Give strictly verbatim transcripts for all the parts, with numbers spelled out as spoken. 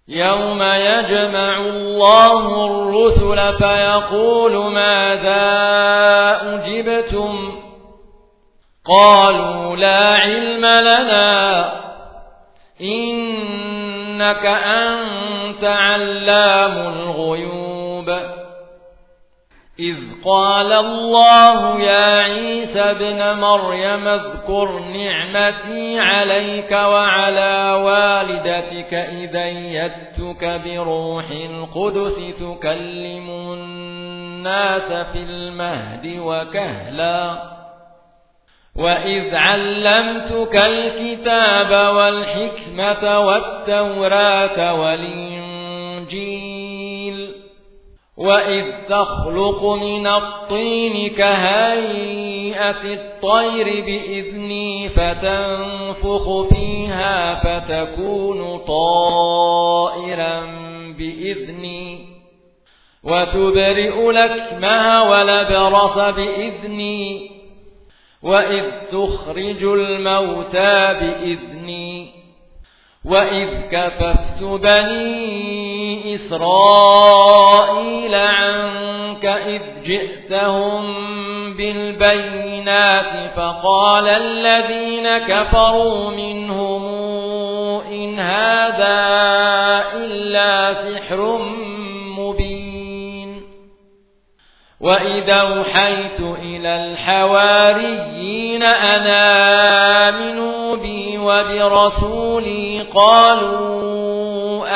يوم يجمع الله الرسل فيقول ماذا أجبتم قالوا لا علم لنا إنك أنت علام الغيوب إذ قال الله يا عيسى ابن مريم اذكر نعمتي عليك وعلى والدتك إذ أيدتك بروح القدس تكلم الناس في المهد وكهلا وإذ علمتك الكتاب والحكمة والتوراة والإنجيل وإذ تخلق من الطين كهيئة الطير بإذني فتنفخ فيها فتكون طائرا بإذني وتبرئ الأكمه والأبرص بإذني وإذ تخرج الموتى بإذني وإذ كففت بني إسرائيل عنك إذ جئتهم بالبينات فقال الذين كفروا منهم إن هذا إلا سحر مبين وإذا أوحيت إلى الحواريين أن آمنوا بي وبرسولي قالوا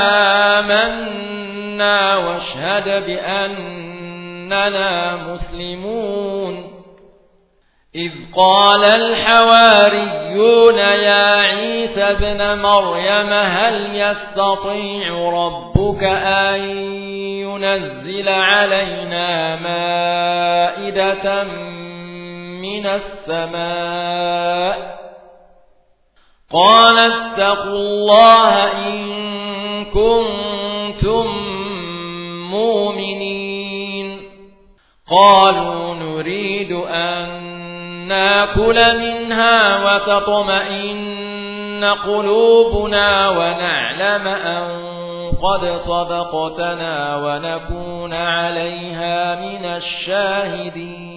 آمنا واشهد بأننا مسلمون إذ قال الحواريون يا عيسى ابن مريم هل يستطيع ربك أن ينزل علينا مائدة من السماء قال اتقوا الله إن كنتم مؤمنين قالوا نريد أن نأكل منها وتطمئن قلوبنا ونعلم أن قد صدقتنا ونكون عليها من الشاهدين